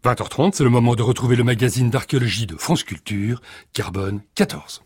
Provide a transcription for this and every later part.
20h30, c'est le moment de retrouver le magazine d'archéologie de France Culture, Carbone 14.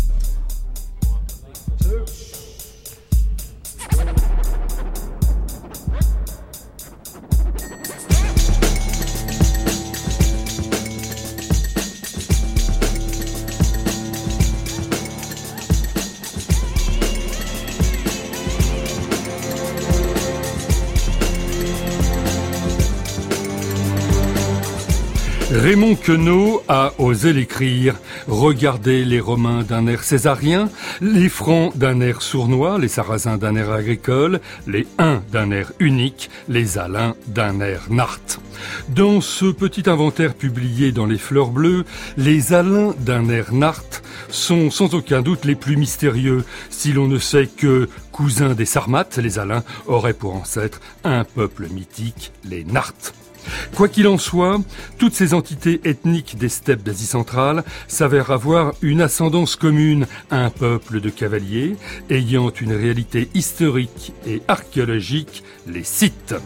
Raymond Queneau a osé l'écrire. Regardez les Romains d'un air césarien, les Francs d'un air sournois, les Sarrasins d'un air agricole, les Huns d'un air unique, les Alains d'un air nart. Dans ce petit inventaire publié dans les Fleurs Bleues, les Alains d'un air nart sont sans aucun doute les plus mystérieux, si l'on ne sait que, cousins des Sarmates, les Alains auraient pour ancêtre un peuple mythique, les Nartes. Quoi qu'il en soit, toutes ces entités ethniques des steppes d'Asie centrale s'avèrent avoir une ascendance commune à un peuple de cavaliers ayant une réalité historique et archéologique, les Scythes.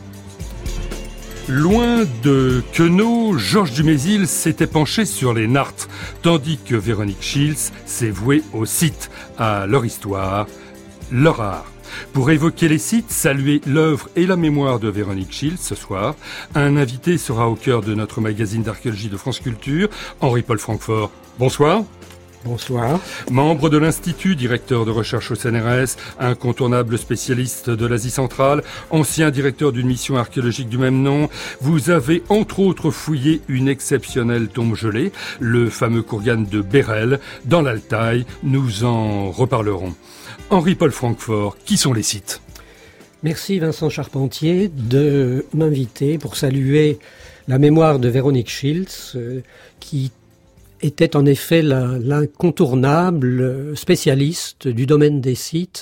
Loin de Queneau, Georges Dumézil s'était penché sur les Nartes, tandis que Véronique Schiltz s'est vouée aux Scythes, à leur histoire, leur art. Pour évoquer les Scythes, saluer l'œuvre et la mémoire de Véronique Schiltz ce soir, un invité sera au cœur de notre magazine d'archéologie de France Culture, Henri-Paul Francfort. Bonsoir. Bonsoir. Membre de l'Institut, directeur de recherche au CNRS, incontournable spécialiste de l'Asie centrale, ancien directeur d'une mission archéologique du même nom, vous avez entre autres fouillé une exceptionnelle tombe gelée, le fameux Kourgan de Bérel, dans l'Altaï. Nous en reparlerons. Henri-Paul Francfort, qui sont les Scythes ? Merci Vincent Charpentier de m'inviter pour saluer la mémoire de Véronique Schiltz, qui était en effet l'incontournable spécialiste du domaine des Scythes,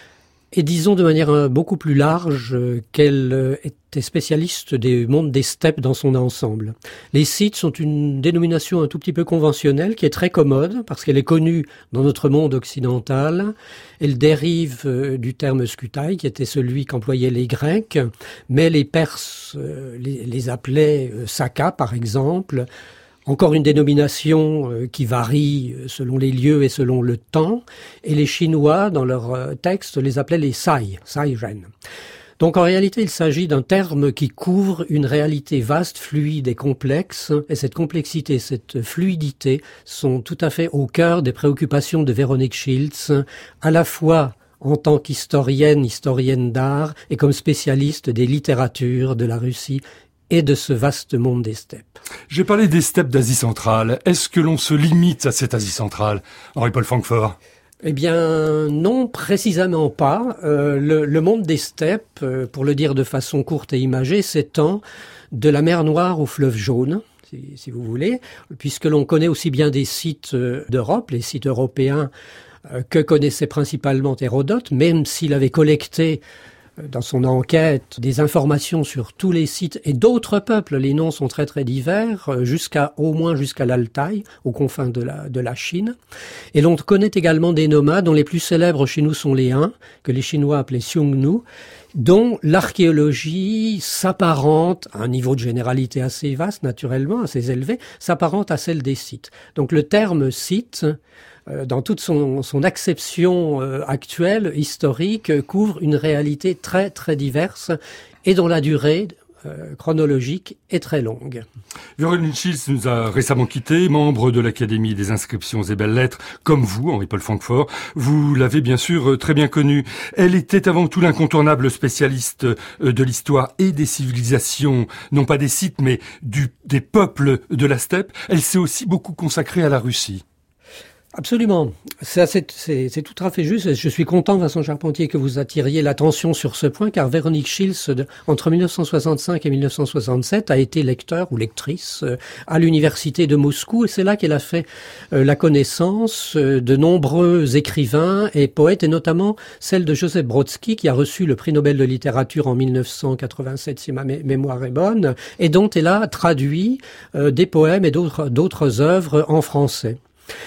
et disons de manière beaucoup plus large qu'elle était spécialiste des mondes des steppes dans son ensemble. Les Scythes sont une dénomination un tout petit peu conventionnelle qui est très commode parce qu'elle est connue dans notre monde occidental. Elle dérive du terme skutai qui était celui qu'employaient les Grecs, mais les Perses les appelaient Saka par exemple. Encore une dénomination qui varie selon les lieux et selon le temps. Et les Chinois, dans leurs textes, les appelaient les Sai, Sai-ren. Donc en réalité, il s'agit d'un terme qui couvre une réalité vaste, fluide et complexe. Et cette complexité, cette fluidité sont tout à fait au cœur des préoccupations de Véronique Schiltz, à la fois en tant qu'historienne d'art et comme spécialiste des littératures de la Russie et de ce vaste monde des steppes. J'ai parlé des steppes d'Asie centrale. Est-ce que l'on se limite à cette Asie centrale, Henri-Paul Francfort ? Eh bien, non, précisément pas. Le monde des steppes, pour le dire de façon courte et imagée, s'étend de la mer Noire au fleuve Jaune, si vous voulez, puisque l'on connaît aussi bien des sites d'Europe, les sites européens, que connaissait principalement Hérodote, même s'il avait collecté dans son enquête des informations sur tous les sites et d'autres peuples. Les noms sont très très divers, au moins jusqu'à l'Altaï, aux confins de la Chine. Et l'on connaît également des nomades dont les plus célèbres chez nous sont les Huns, que les Chinois appelaient Xiongnu, dont l'archéologie s'apparente, à un niveau de généralité assez vaste, naturellement, assez élevé, s'apparente à celle des Scythes. Donc le terme site, dans toute son acception actuelle, historique, couvre une réalité très très diverse et dont la durée chronologique est très longue. Véronique Schiltz nous a récemment quittés, membre de l'Académie des inscriptions et belles-lettres, comme vous, Henri-Paul Francfort. Vous l'avez bien sûr très bien connue. Elle était avant tout l'incontournable spécialiste de l'histoire et des civilisations, non pas des sites, mais des peuples de la steppe. Elle s'est aussi beaucoup consacrée à la Russie. Absolument. C'est tout à fait juste. Je suis content, Vincent Charpentier, que vous attiriez l'attention sur ce point, car Véronique Schiltz, entre 1965 et 1967, a été lecteur ou lectrice à l'université de Moscou, et c'est là qu'elle a fait la connaissance de nombreux écrivains et poètes, et notamment celle de Joseph Brodsky, qui a reçu le prix Nobel de littérature en 1987, si ma mémoire est bonne, et dont elle a traduit des poèmes et d'autres œuvres en français.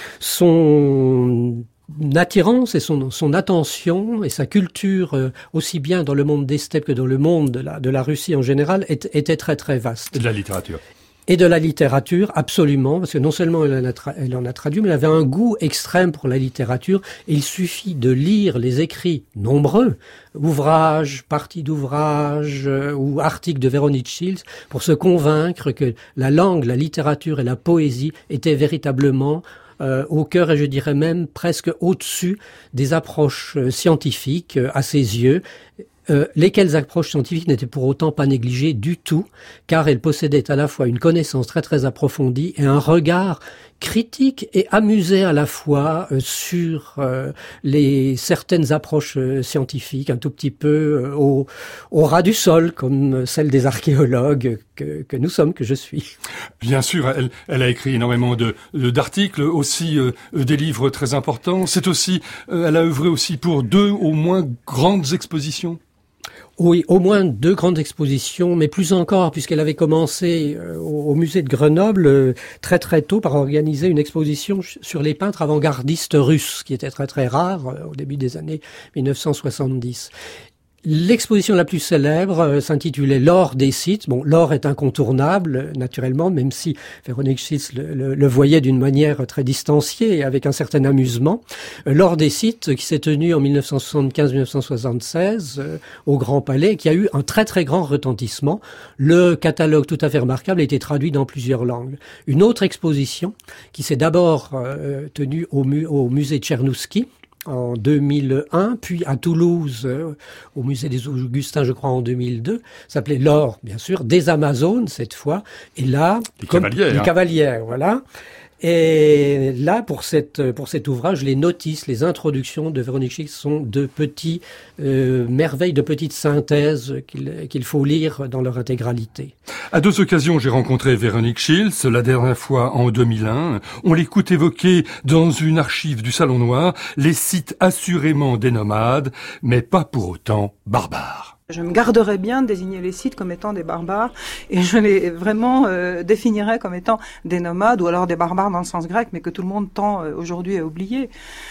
Son attirance et son attention et sa culture, aussi bien dans le monde des steppes que dans le monde de la Russie en général, était très très vaste. Et de la littérature. Et de la littérature, absolument, parce que non seulement elle en a traduit, mais elle avait un goût extrême pour la littérature. Et il suffit de lire les écrits nombreux, ouvrages, parties d'ouvrages ou articles de Véronique Shields, pour se convaincre que la langue, la littérature et la poésie étaient véritablement au cœur, et je dirais même presque au-dessus des approches scientifiques à ses yeux. Lesquelles approches scientifiques n'étaient pour autant pas négligées du tout, car elle possédait à la fois une connaissance très très approfondie et un regard critique et amusé à la fois sur les certaines approches scientifiques, un tout petit peu au ras du sol, comme celle des archéologues que nous sommes, que je suis. Bien sûr, elle a écrit énormément d'articles, aussi des livres très importants. C'est aussi, elle a œuvré aussi pour 2 au moins grandes expositions. Oui, au moins 2 grandes expositions, mais plus encore, puisqu'elle avait commencé au musée de Grenoble très très tôt par organiser une exposition sur les peintres avant-gardistes russes, qui était très très rare au début des années 1970. L'exposition la plus célèbre s'intitulait L'or des Scythes. Bon, l'or est incontournable, naturellement, même si Véronique Shields le voyait d'une manière très distanciée et avec un certain amusement. L'or des Scythes, qui s'est tenu en 1975-1976 au Grand Palais, qui a eu un très très grand retentissement. Le catalogue tout à fait remarquable a été traduit dans plusieurs langues. Une autre exposition, qui s'est d'abord tenue au musée Tchernouski, en 2001, puis à Toulouse, au musée des Augustins, je crois, en 2002, s'appelait L'or, bien sûr, des Amazones, cette fois, et là... Les cavalières, voilà. Et là, pour cet ouvrage, les notices, les introductions de Véronique Shields sont de petits merveilles, de petites synthèses qu'il faut lire dans leur intégralité. À 2 occasions, j'ai rencontré Véronique Shields, la dernière fois en 2001. On l'écoute évoquer dans une archive du Salon Noir les Scythes assurément des nomades, mais pas pour autant barbares. Je me garderais bien de désigner les Scythes comme étant des barbares et je les vraiment définirais comme étant des nomades ou alors des barbares dans le sens grec, mais que tout le monde tend aujourd'hui à oublier.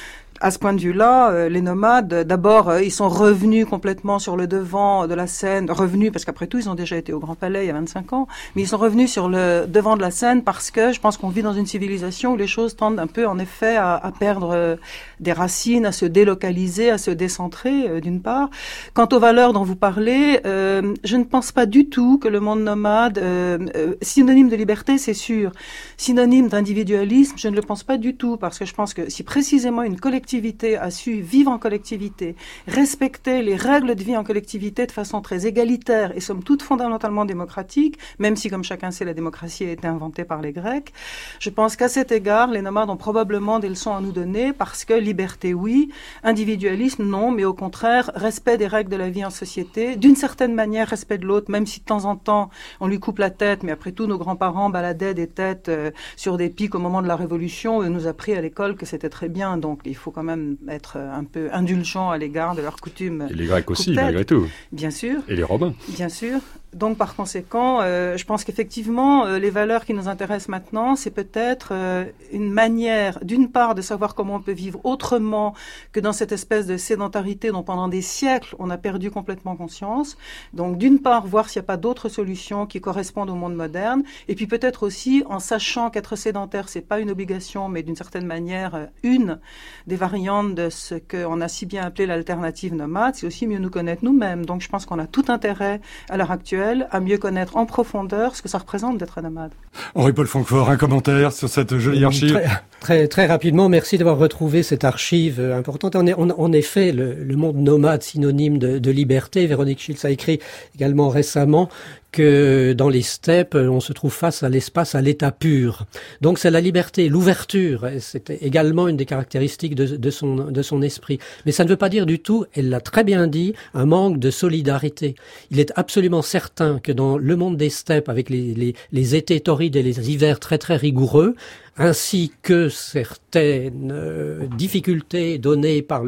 À ce point de vue-là, les nomades, d'abord, ils sont revenus complètement sur le devant de la scène, revenus parce qu'après tout, ils ont déjà été au Grand Palais il y a 25 ans, mais ils sont revenus sur le devant de la scène parce que je pense qu'on vit dans une civilisation où les choses tendent un peu, en effet, à perdre des racines, à se délocaliser, à se décentrer, d'une part. Quant aux valeurs dont vous parlez, je ne pense pas du tout que le monde nomade, synonyme de liberté, c'est sûr, synonyme d'individualisme, je ne le pense pas du tout, parce que je pense que si précisément une collectivité a su vivre en collectivité, respecter les règles de vie en collectivité de façon très égalitaire et somme toute fondamentalement démocratique, même si, comme chacun sait, la démocratie a été inventée par les Grecs. Je pense qu'à cet égard, les nomades ont probablement des leçons à nous donner parce que liberté, oui, individualisme, non, mais au contraire, respect des règles de la vie en société, d'une certaine manière, respect de l'autre, même si de temps en temps, on lui coupe la tête, mais après tout, nos grands-parents baladaient des têtes sur des pics au moment de la Révolution et nous a appris à l'école que c'était très bien, donc il faut quand même être un peu indulgent à l'égard de leurs coutumes. Et les Grecs aussi, malgré tout. Bien sûr. Et les Romains. Bien sûr. Donc, par conséquent, je pense qu'effectivement, les valeurs qui nous intéressent maintenant, c'est peut-être une manière, d'une part, de savoir comment on peut vivre autrement que dans cette espèce de sédentarité dont pendant des siècles, on a perdu complètement conscience. Donc, d'une part, voir s'il n'y a pas d'autres solutions qui correspondent au monde moderne. Et puis, peut-être aussi, en sachant qu'être sédentaire, c'est pas une obligation, mais d'une certaine manière, une des variantes de ce qu'on a si bien appelé l'alternative nomade, c'est aussi mieux nous connaître nous-mêmes. Donc, je pense qu'on a tout intérêt, à l'heure actuelle, à mieux connaître en profondeur ce que ça représente d'être un nomade. Henri-Paul Francfort, un commentaire sur cette jolie archive? Très rapidement, merci d'avoir retrouvé cette archive importante. En effet, le monde nomade, synonyme de liberté. Véronique Shields a écrit également récemment que dans les steppes, on se trouve face à l'espace, à l'état pur. Donc c'est la liberté, l'ouverture. C'était également une des caractéristiques de son esprit. Mais ça ne veut pas dire du tout, elle l'a très bien dit, un manque de solidarité. Il est absolument certain que dans le monde des steppes, avec les étés torrides et les hivers très très rigoureux, ainsi que certaines difficultés données par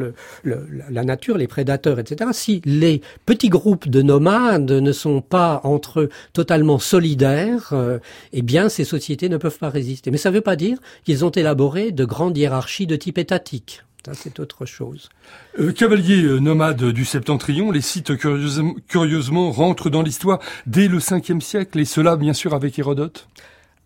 la nature, les prédateurs, etc. Si les petits groupes de nomades ne sont pas entre eux totalement solidaires, eh bien ces sociétés ne peuvent pas résister. Mais ça ne veut pas dire qu'ils ont élaboré de grandes hiérarchies de type étatique. Ça, c'est autre chose. Cavaliers nomades du Septentrion, les Scythes curieusement rentrent dans l'histoire dès le 5e siècle, et cela bien sûr avec Hérodote.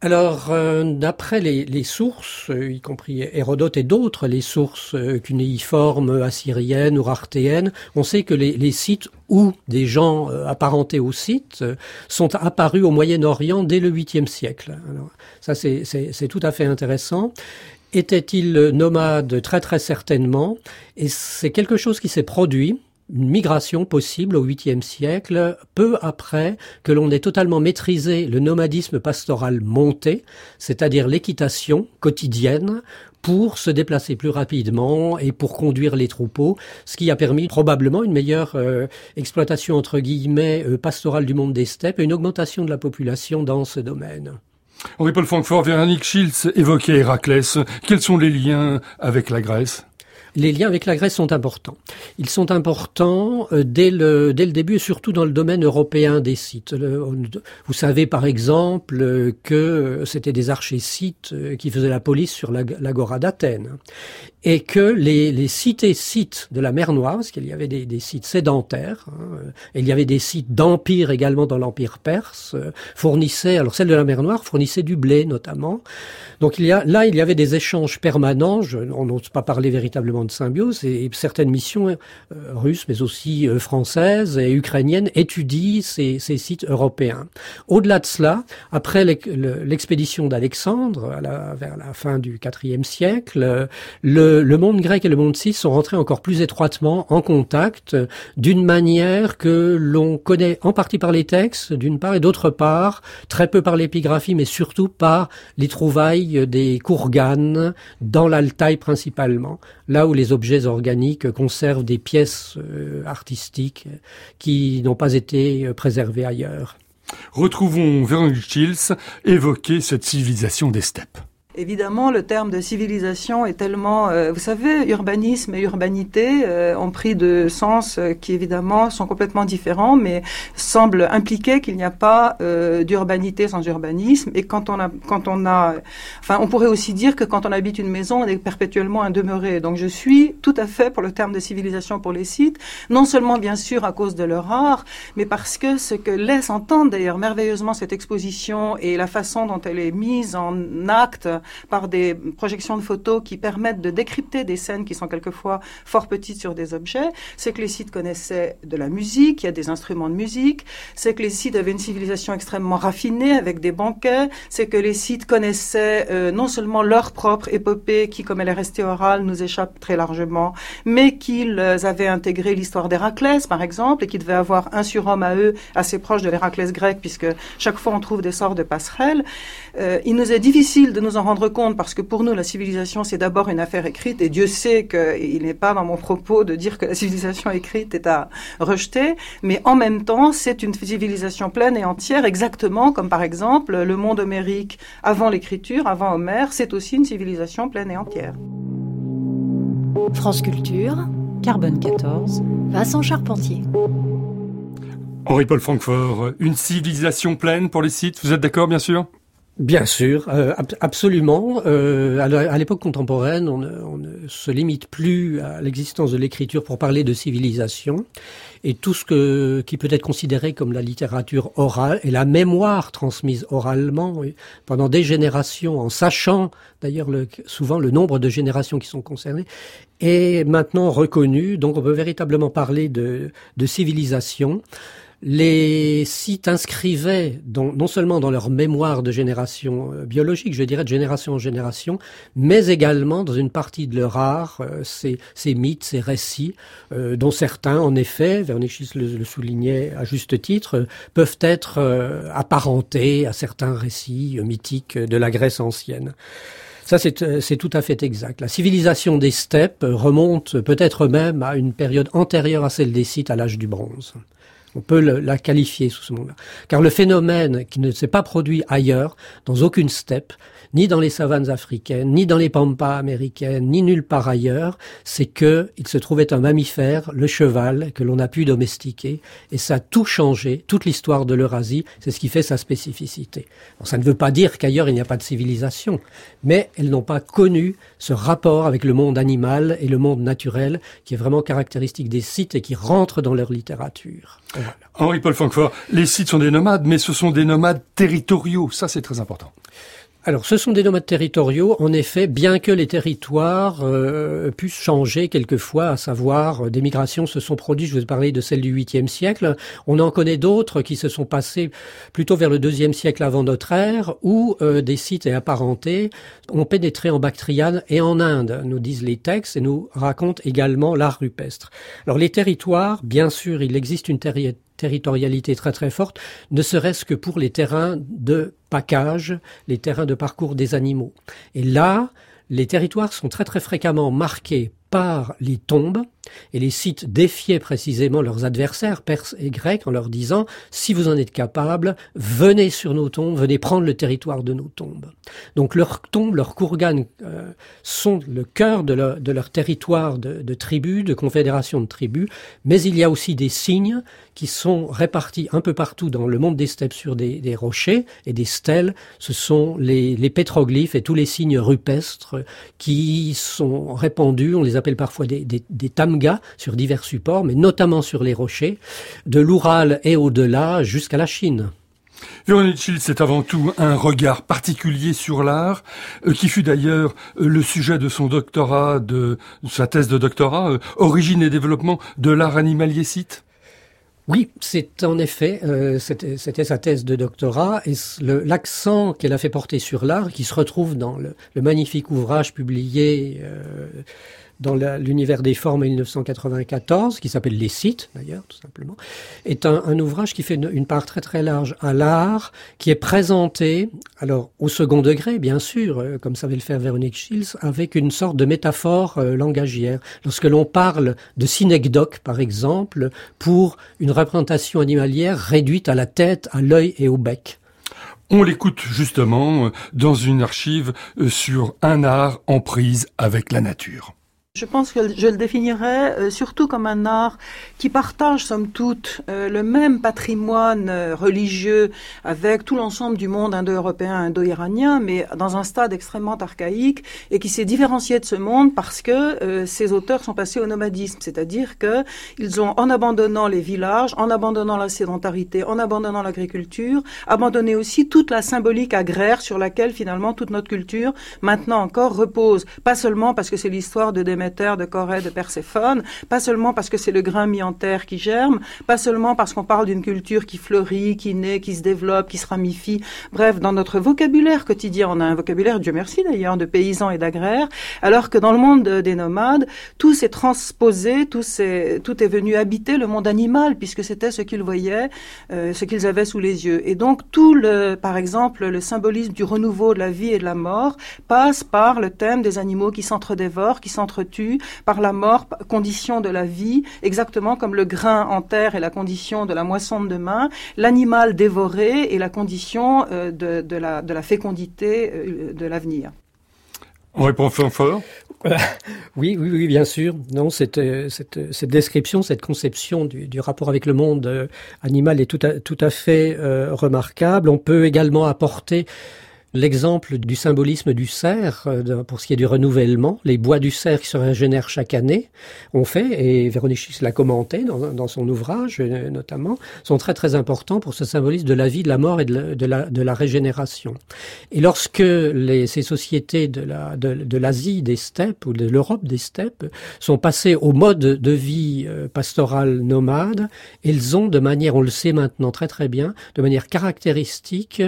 Alors, d'après les sources, y compris Hérodote et d'autres, les sources cunéiformes, assyriennes ou artéennes, on sait que les Scythes ou des gens apparentés aux Scythes sont apparus au Moyen-Orient dès le 8e siècle. Alors, ça, c'est tout à fait intéressant. Étaient-ils nomades? Très très certainement. Et c'est quelque chose qui s'est produit, une migration possible au 8e siècle, peu après que l'on ait totalement maîtrisé le nomadisme pastoral monté, c'est-à-dire l'équitation quotidienne, pour se déplacer plus rapidement et pour conduire les troupeaux, ce qui a permis probablement une meilleure exploitation entre guillemets pastorale du monde des steppes et une augmentation de la population dans ce domaine. Henri-Paul Francfort, Véronique Schiltz évoquait Héraclès. Quels sont les liens avec la Grèce ? Les liens avec la Grèce sont importants. Ils sont importants dès le début, et surtout dans le domaine européen des Scythes. Vous savez par exemple que c'était des archers scythes qui faisaient la police sur l'agora d'Athènes. Et que les cités scythes de la mer Noire, parce qu'il y avait des sites sédentaires, et il y avait des sites d'empire également dans l'empire perse, fournissaient, alors celle de la mer Noire fournissait du blé notamment. Donc il y avait des échanges permanents, on n'ose pas parler véritablement de symbiose, et certaines missions russes, mais aussi françaises et ukrainiennes étudient ces sites européens. Au-delà de cela, après l'expédition d'Alexandre, vers la fin du IVe siècle, le monde grec et le monde scythe sont rentrés encore plus étroitement en contact d'une manière que l'on connaît en partie par les textes, d'une part, et d'autre part, très peu par l'épigraphie, mais surtout par les trouvailles des Kourganes, dans l'Altaï principalement, là où les objets organiques conservent des pièces artistiques qui n'ont pas été préservées ailleurs. Retrouvons Véronique Schiltz évoquer cette civilisation des steppes. Évidemment, le terme de civilisation est tellement... vous savez, urbanisme et urbanité ont pris de sens qui, évidemment, sont complètement différents, mais semblent impliquer qu'il n'y a pas d'urbanité sans urbanisme. Et on pourrait aussi dire que quand on habite une maison, on est perpétuellement un demeuré. Donc, je suis tout à fait pour le terme de civilisation pour les Scythes, non seulement, bien sûr, à cause de leur art, mais parce que ce que laisse entendre, d'ailleurs, merveilleusement cette exposition et la façon dont elle est mise en acte par des projections de photos qui permettent de décrypter des scènes qui sont quelquefois fort petites sur des objets, c'est que les Scythes connaissaient de la musique, il y a des instruments de musique, c'est que les Scythes avaient une civilisation extrêmement raffinée avec des banquets, c'est que les Scythes connaissaient non seulement leur propre épopée qui, comme elle est restée orale, nous échappe très largement, mais qu'ils avaient intégré l'histoire d'Héraclès, par exemple, et qui devaient avoir un surhomme à eux assez proche de l'Héraclès grec, puisque chaque fois on trouve des sortes de passerelles. Il nous est difficile de nous en rendre compte parce que pour nous, la civilisation, c'est d'abord une affaire écrite et Dieu sait qu'il n'est pas dans mon propos de dire que la civilisation écrite est à rejeter, mais en même temps, c'est une civilisation pleine et entière, exactement comme par exemple le monde homérique avant l'écriture, avant Homère, c'est aussi une civilisation pleine et entière. France Culture, Carbone 14, Vincent Charpentier. Henri-Paul Francfort, une civilisation pleine pour les Scythes, vous êtes d'accord bien sûr ? Bien sûr, absolument. À l'époque contemporaine, on ne se limite plus à l'existence de l'écriture pour parler de civilisation. Et tout ce qui peut être considéré comme la littérature orale et la mémoire transmise oralement pendant des générations, en sachant d'ailleurs souvent le nombre de générations qui sont concernées, est maintenant reconnu. Donc on peut véritablement parler de civilisation. Les Scythes inscrivaient non seulement dans leur mémoire de génération biologique, je dirais de génération en génération, mais également dans une partie de leur art, ces mythes, ces récits, dont certains, en effet, Véronique Schiltz le soulignait à juste titre, peuvent être apparentés à certains récits mythiques de la Grèce ancienne. Ça, c'est tout à fait exact. La civilisation des steppes remonte peut-être même à une période antérieure à celle des Scythes, à l'âge du bronze. On peut la qualifier sous ce nom-là. Car le phénomène qui ne s'est pas produit ailleurs, dans aucune steppe, ni dans les savanes africaines, ni dans les pampas américaines, ni nulle part ailleurs, c'est que il se trouvait un mammifère, le cheval, que l'on a pu domestiquer, et ça a tout changé, toute l'histoire de l'Eurasie, c'est ce qui fait sa spécificité. Bon, ça ne veut pas dire qu'ailleurs il n'y a pas de civilisation, mais elles n'ont pas connu ce rapport avec le monde animal et le monde naturel, qui est vraiment caractéristique des Scythes et qui rentre dans leur littérature. Voilà. Henri-Paul Francfort, les Scythes sont des nomades, mais ce sont des nomades territoriaux. Ça, c'est très important. Alors, ce sont des nomades territoriaux, en effet, bien que les territoires puissent changer quelquefois, à savoir, des migrations se sont produites, je vous ai parlé de celle du 8e siècle, on en connaît d'autres qui se sont passées plutôt vers le 2e siècle avant notre ère, où des Scythes et apparentés ont pénétré en Bactriane et en Inde, nous disent les textes, et nous racontent également l'art rupestre. Alors, les territoires, bien sûr, il existe une territorialité très très forte, ne serait-ce que pour les terrains de pacage, les terrains de parcours des animaux. Et là, les territoires sont très très fréquemment marqués par les tombes, et les Scythes défiaient précisément leurs adversaires, perses et grecs, en leur disant « si vous en êtes capables, venez sur nos tombes, venez prendre le territoire de nos tombes ». Donc leurs tombes, leurs kurganes sont le cœur de leur territoire de tribus, de confédération de tribus, mais il y a aussi des signes qui sont répartis un peu partout dans le monde des steppes sur des rochers et des stèles. Ce sont les pétroglyphes et tous les signes rupestres qui sont répandus, on les appelle parfois des tamgas sur divers supports, mais notamment sur les rochers, de l'Oural et au-delà jusqu'à la Chine. Véronique Schiltz, c'est avant tout un regard particulier sur l'art, qui fut d'ailleurs le sujet de son doctorat, de sa thèse de doctorat, origine et développement de l'art animalier scythe. Oui, c'est en effet, c'était sa thèse de doctorat, et l'accent qu'elle a fait porter sur l'art, qui se retrouve dans le magnifique ouvrage publié dans l'univers des formes en 1994, qui s'appelle Les Scythes, d'ailleurs, tout simplement, est un ouvrage qui fait une part très très large à l'art, qui est présenté, alors au second degré, bien sûr, comme savait le faire Véronique Schiltz, avec une sorte de métaphore langagière. Lorsque l'on parle de synecdoque, par exemple, pour une représentation animalière réduite à la tête, à l'œil et au bec. On l'écoute justement dans une archive sur un art en prise avec la nature. Je pense que je le définirais surtout comme un art qui partage, somme toute, le même patrimoine religieux avec tout l'ensemble du monde indo-européen, indo-iranien, mais dans un stade extrêmement archaïque, et qui s'est différencié de ce monde parce que ces auteurs sont passés au nomadisme, c'est-à-dire que ils ont, en abandonnant les villages, en abandonnant la sédentarité, en abandonnant l'agriculture, abandonné aussi toute la symbolique agraire sur laquelle finalement toute notre culture maintenant encore repose. Pas seulement parce que c'est l'histoire de Déméter, de Corée, de Perséphone, pas seulement parce que c'est le grain mis en terre qui germe, pas seulement parce qu'on parle d'une culture qui fleurit, qui naît, qui se développe, qui se ramifie. Bref, dans notre vocabulaire quotidien, on a un vocabulaire, Dieu merci d'ailleurs, de paysans et d'agraires, alors que dans le monde des nomades, tout s'est transposé, tout est venu habiter le monde animal, puisque c'était ce qu'ils voyaient, ce qu'ils avaient sous les yeux. Et donc par exemple, le symbolisme du renouveau de la vie et de la mort passe par le thème des animaux qui s'entre-dévorent, qui s'entretuent, par la mort, condition de la vie, exactement comme le grain en terre est la condition de la moisson de demain, l'animal dévoré est la condition de la fécondité de l'avenir. On répond fort. Oui, bien sûr. Non, cette description, cette conception du rapport avec le monde animal est tout à fait remarquable. On peut également apporter l'exemple du symbolisme du cerf, pour ce qui est du renouvellement, les bois du cerf qui se régénèrent chaque année, on fait, et Véronique Schiltz l'a commenté dans son ouvrage notamment, sont très très importants pour ce symbolisme de la vie, de la mort et de la régénération. Et lorsque ces sociétés de l'Asie des steppes ou de l'Europe des steppes sont passées au mode de vie pastoral nomade, elles ont de manière, on le sait maintenant très très bien, de manière caractéristique,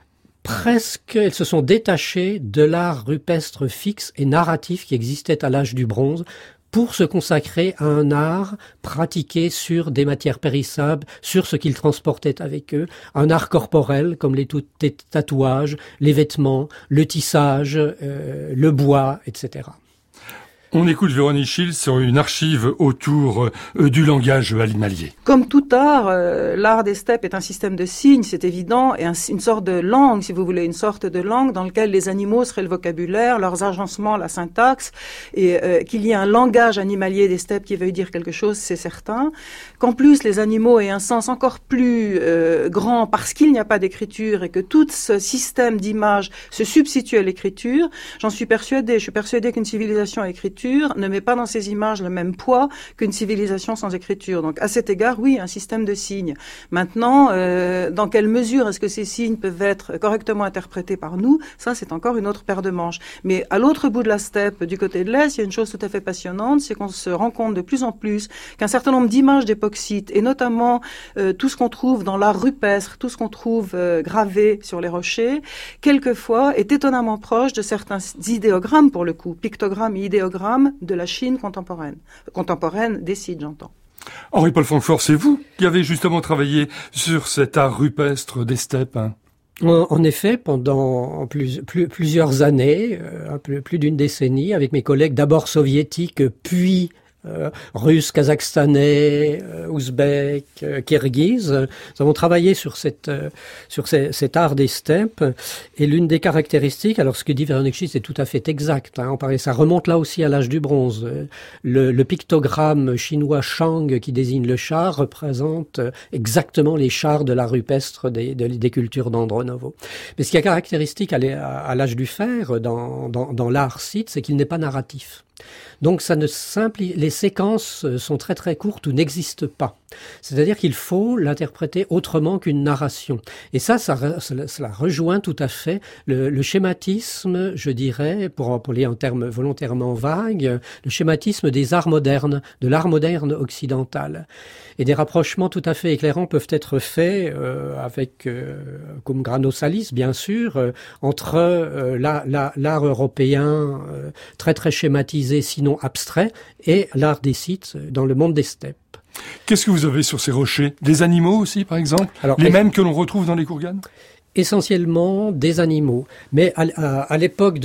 elles se sont détachées de l'art rupestre fixe et narratif qui existait à l'âge du bronze pour se consacrer à un art pratiqué sur des matières périssables, sur ce qu'ils transportaient avec eux, un art corporel comme les tatouages, les vêtements, le tissage, le bois, etc. On écoute Véronique Schiltz sur une archive autour du langage animalier. Comme tout art, l'art des steppes est un système de signes, c'est évident, et une sorte de langue, si vous voulez, une sorte de langue dans laquelle les animaux seraient le vocabulaire, leurs agencements, la syntaxe, et qu'il y ait un langage animalier des steppes qui veuille dire quelque chose, c'est certain. Qu'en plus, les animaux aient un sens encore plus grand parce qu'il n'y a pas d'écriture et que tout ce système d'images se substitue à l'écriture, j'en suis persuadée. Je suis persuadée qu'une civilisation à écriture l'écriture ne met pas dans ces images le même poids qu'une civilisation sans écriture. Donc à cet égard, oui, un système de signes. Maintenant, dans quelle mesure est-ce que ces signes peuvent être correctement interprétés par nous? Ça, c'est encore une autre paire de manches. Mais à l'autre bout de la steppe, du côté de l'Est, il y a une chose tout à fait passionnante, c'est qu'on se rend compte de plus en plus qu'un certain nombre d'images d'époque scythe, et notamment tout ce qu'on trouve dans l'art rupestre, tout ce qu'on trouve gravé sur les rochers, quelquefois est étonnamment proche de certains idéogrammes, pour le coup, pictogrammes et idéogrammes de la Chine contemporaine des Scythes, j'entends. Henri-Paul Francfort, c'est vous qui avez justement travaillé sur cet art rupestre des steppes, hein? En effet, pendant plusieurs années, plus d'une décennie, avec mes collègues d'abord soviétiques, puis russes, kazakhstanais, ouzbeks, kirghizes. Nous avons travaillé sur cet art des steppes. Et l'une des caractéristiques, alors ce que dit Véronique Schiltz est tout à fait exact, hein, ça remonte là aussi à l'âge du bronze. Le pictogramme chinois Shang qui désigne le char représente exactement les chars de l'art rupestre des cultures d'Andronovo. Mais ce qui est caractéristique à l'âge du fer dans l'art scythe, c'est qu'il n'est pas narratif. Donc les séquences sont très très courtes ou n'existent pas. C'est-à-dire qu'il faut l'interpréter autrement qu'une narration. Et ça rejoint tout à fait le schématisme, je dirais, pour employer un terme volontairement vague, le schématisme des arts modernes, de l'art moderne occidental. Et des rapprochements tout à fait éclairants peuvent être faits avec, comme grano salis, bien sûr, entre l'art européen très très schématisé, sinon abstrait, et l'art des Scythes dans le monde des steppes. Qu'est-ce que vous avez sur ces rochers? Des animaux aussi, par exemple? Alors, les mêmes que l'on retrouve dans les Kourganes? Essentiellement des animaux. Mais à l'époque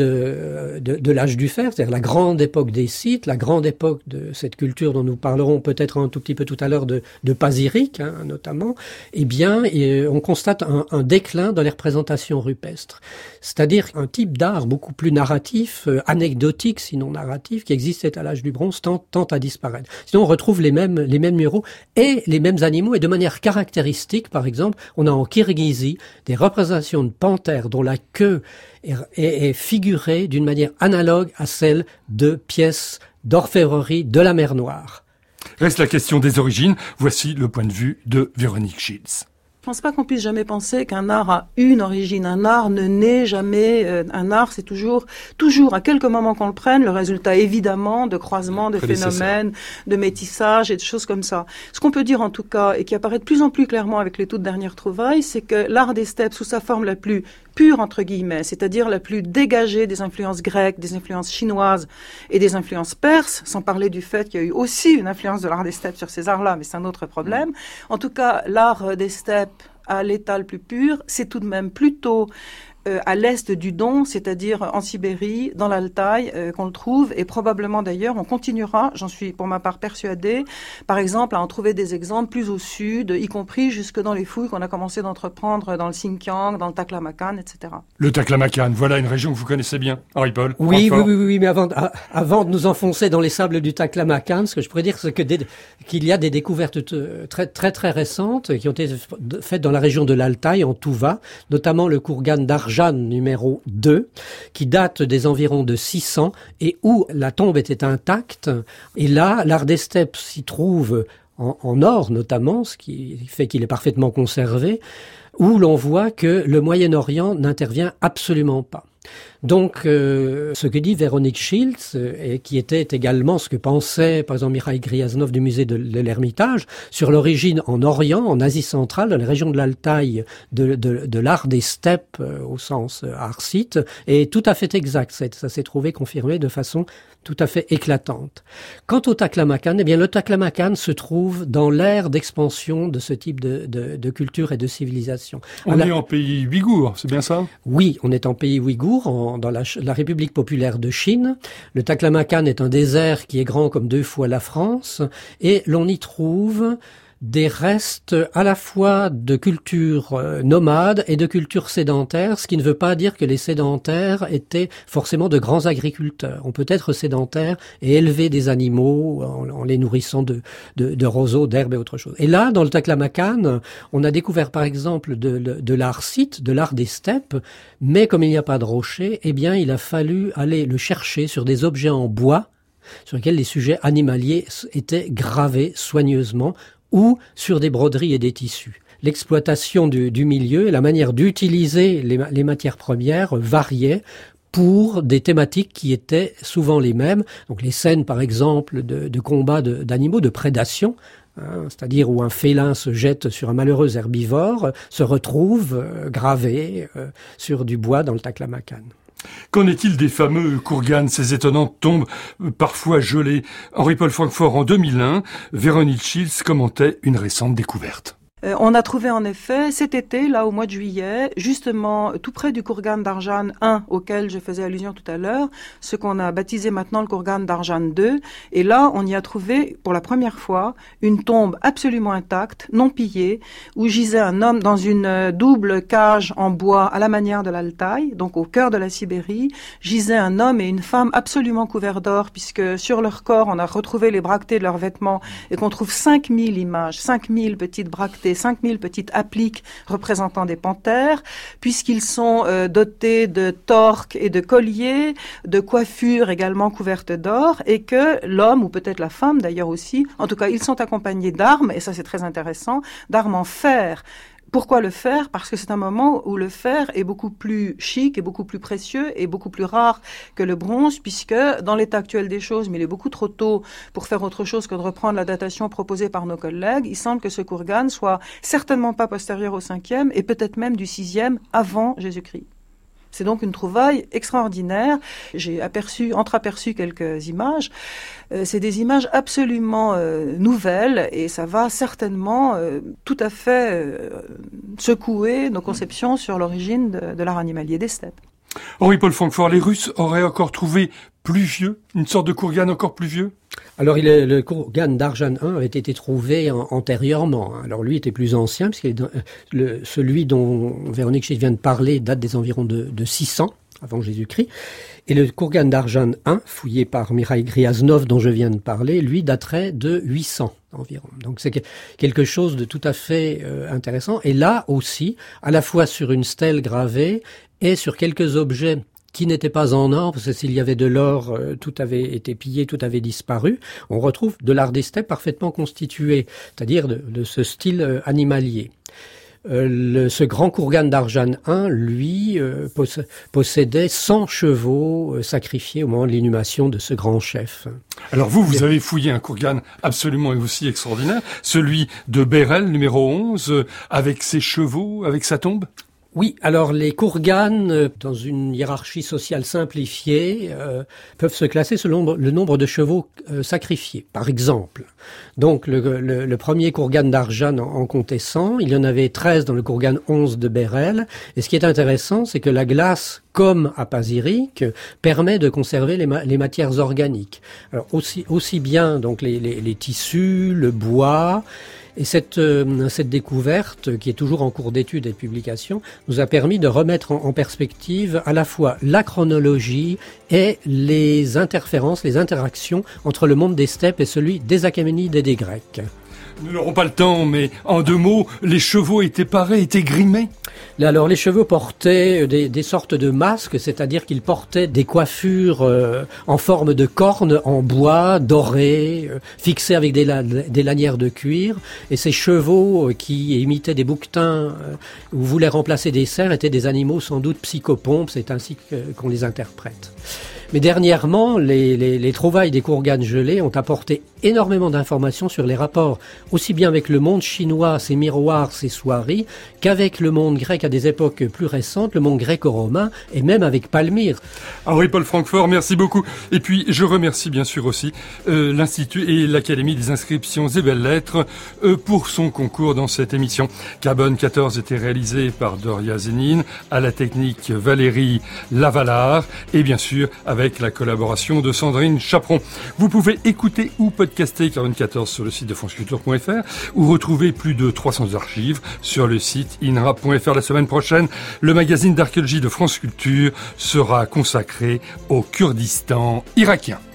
de l'âge du fer, c'est-à-dire la grande époque des Scythes, la grande époque de cette culture dont nous parlerons peut-être un tout petit peu tout à l'heure de Pazyryk, hein, notamment, eh bien, on constate un déclin dans les représentations rupestres. C'est-à-dire un type d'art beaucoup plus narratif, anecdotique sinon narratif, qui existait à l'âge du bronze, tend à disparaître. Sinon, on retrouve les mêmes muraux et les mêmes animaux, et de manière caractéristique, par exemple, on a en Kirghizie des représentations de panthères dont la queue est figurée d'une manière analogue à celle de pièces d'orfèvrerie de la mer Noire. Reste la question des origines. Voici le point de vue de Véronique Schiltz. Je pense pas qu'on puisse jamais penser qu'un art a une origine. Un art ne naît jamais. Un art, c'est toujours, à quelques moments qu'on le prenne, le résultat évidemment de croisements, de phénomènes, de métissage et de choses comme ça. Ce qu'on peut dire en tout cas, et qui apparaît de plus en plus clairement avec les toutes dernières trouvailles, c'est que l'art des steppes, sous sa forme la plus pure entre guillemets, c'est-à-dire la plus dégagée des influences grecques, des influences chinoises et des influences perses, sans parler du fait qu'il y a eu aussi une influence de l'art des steppes sur ces arts-là, mais c'est un autre problème. En tout cas, l'art des steppes à l'état le plus pur, c'est tout de même plutôt à l'est du Don, c'est-à-dire en Sibérie, dans l'Altaï, qu'on le trouve, et probablement d'ailleurs, on continuera, j'en suis pour ma part persuadée, par exemple, à en trouver des exemples plus au sud, y compris jusque dans les fouilles qu'on a commencé d'entreprendre dans le Xinjiang, dans le Taklamakan, etc. Le Taklamakan, voilà une région que vous connaissez bien, Henri-Paul. Oui, mais avant de nous enfoncer dans les sables du Taklamakan, ce que je pourrais dire, c'est qu'il y a des découvertes très très très récentes qui ont été faites dans la région de l'Altaï, en Touva, notamment le Kourgan d'Arjan numéro 2, qui date des environs de 600 et où la tombe était intacte. Et là, l'art des steppes s'y trouve en or notamment, ce qui fait qu'il est parfaitement conservé, où l'on voit que le Moyen-Orient n'intervient absolument pas. Donc, ce que dit Véronique Schiltz, et qui était également ce que pensait, par exemple, Mikhail Gryaznov du musée de l'Ermitage, sur l'origine en Orient, en Asie centrale, dans les régions de l'Altaï, de l'art des steppes, au sens art scythe, est tout à fait exact. Ça s'est trouvé confirmé de façon tout à fait éclatante. Quant au Taklamakan, eh bien, le Taklamakan se trouve dans l'ère d'expansion de ce type de culture et de civilisation. On est en pays ouïghour, c'est bien ça? Oui, on est en pays ouïghour, dans la République populaire de Chine. Le Taklamakan est un désert qui est grand comme 2 fois la France, et l'on y trouve des restes à la fois de culture nomade et de culture sédentaire, ce qui ne veut pas dire que les sédentaires étaient forcément de grands agriculteurs. On peut être sédentaire et élever des animaux en les nourrissant de roseaux, d'herbes et autre chose. Et là, dans le Taklamakan, on a découvert par exemple de l'art scythe, de l'art des steppes, mais comme il n'y a pas de rocher, eh bien il a fallu aller le chercher sur des objets en bois sur lesquels les sujets animaliers étaient gravés soigneusement ou sur des broderies et des tissus. L'exploitation du milieu et la manière d'utiliser les matières premières variaient pour des thématiques qui étaient souvent les mêmes. Donc les scènes, par exemple, de combat d'animaux, de prédation, c'est-à-dire où un félin se jette sur un malheureux herbivore, se retrouve gravé sur du bois dans le Taklamakan. Qu'en est-il des fameux kurganes, ces étonnantes tombes parfois gelées? Henri-Paul Francfort, en 2001, Véronique Shields commentait une récente découverte. On a trouvé en effet cet été, là au mois de juillet, justement tout près du Kurgan d'Arjan 1 auquel je faisais allusion tout à l'heure, ce qu'on a baptisé maintenant le Kurgan d'Arjan 2. Et là, on y a trouvé pour la première fois une tombe absolument intacte, non pillée, où gisait un homme dans une double cage en bois à la manière de l'Altaï, donc au cœur de la Sibérie. Gisait un homme et une femme absolument couverts d'or, puisque sur leur corps, on a retrouvé les bractées de leurs vêtements et qu'on trouve 5000 images, 5000 petites bractées, 5000 petites appliques représentant des panthères, puisqu'ils sont dotés de torques et de colliers, de coiffures également couvertes d'or, et que l'homme, ou peut-être la femme d'ailleurs aussi, en tout cas ils sont accompagnés d'armes, et ça c'est très intéressant, d'armes en fer. Pourquoi le fer? Parce que c'est un moment où le fer est beaucoup plus chic et beaucoup plus précieux et beaucoup plus rare que le bronze, puisque dans l'état actuel des choses, mais il est beaucoup trop tôt pour faire autre chose que de reprendre la datation proposée par nos collègues, il semble que ce kurgan soit certainement pas postérieur au 5e et peut-être même du 6e avant Jésus-Christ. C'est donc une trouvaille extraordinaire. J'ai entreaperçu quelques images. C'est des images absolument nouvelles et ça va certainement tout à fait secouer nos conceptions sur l'origine de l'art animalier des steppes. Henri-Paul Francfort, les Russes auraient encore trouvé plus vieux, une sorte de kurgan encore plus vieux? Alors, le kurgan d'Arjan 1 avait été trouvé antérieurement. Alors, lui était plus ancien, puisque celui dont Véronique Shields vient de parler date des environs de 600 avant Jésus-Christ. Et le kurgan d'Arjan 1, fouillé par Mikhail Gryaznov, dont je viens de parler, lui daterait de 800 environ. Donc, c'est quelque chose de tout à fait intéressant. Et là aussi, à la fois sur une stèle gravée et sur quelques objets qui n'était pas en or, parce que s'il y avait de l'or, tout avait été pillé, tout avait disparu. On retrouve de l'art des steppes parfaitement constitué, c'est-à-dire de ce style animalier. Ce grand kurgan d'Arjan 1, lui, possédait 100 chevaux sacrifiés au moment de l'inhumation de ce grand chef. Alors vous avez fouillé un kurgan absolument aussi extraordinaire, celui de Bérel, numéro 11, avec ses chevaux, avec sa tombe? Oui, alors les kurganes, dans une hiérarchie sociale simplifiée, peuvent se classer selon le nombre de chevaux sacrifiés. Par exemple, donc le premier kurgan d'Arjan en comptait 100, il y en avait 13 dans le kurgan 11 de Bérel. Et ce qui est intéressant, c'est que la glace, comme à Pazyryk, permet de conserver les matières organiques. Alors aussi bien donc les tissus, le bois. Et cette découverte, qui est toujours en cours d'étude et de publication, nous a permis de remettre en perspective à la fois la chronologie et les interférences, les interactions entre le monde des steppes et celui des Achéménides et des Grecs. Nous n'aurons pas le temps, mais en 2 mots, les chevaux étaient parés, étaient grimés? Alors les chevaux portaient des sortes de masques, c'est-à-dire qu'ils portaient des coiffures en forme de cornes en bois, dorées, fixées avec des lanières de cuir. Et ces chevaux qui imitaient des bouquetins ou voulaient remplacer des cerfs étaient des animaux sans doute psychopompes, c'est ainsi qu'on les interprète. Mais dernièrement, les trouvailles des kurganes gelés ont apporté énormément d'informations sur les rapports, aussi bien avec le monde chinois, ses miroirs, ses soieries, qu'avec le monde grec à des époques plus récentes, le monde gréco-romain, et même avec Palmyre. Henri-Paul Francfort, merci beaucoup. Et puis, je remercie bien sûr aussi l'Institut et l'Académie des inscriptions et belles-lettres pour son concours dans cette émission. Carbone 14 était réalisé par Doria Zénine, à la technique Valérie Lavalard, et bien sûr avec la collaboration de Sandrine Chaperon. Vous pouvez écouter ou podcaster Carbone 14 sur le site de franceculture.fr ou retrouver plus de 300 archives sur le site inrap.fr. La semaine prochaine, le magazine d'archéologie de France Culture sera consacré au Kurdistan irakien.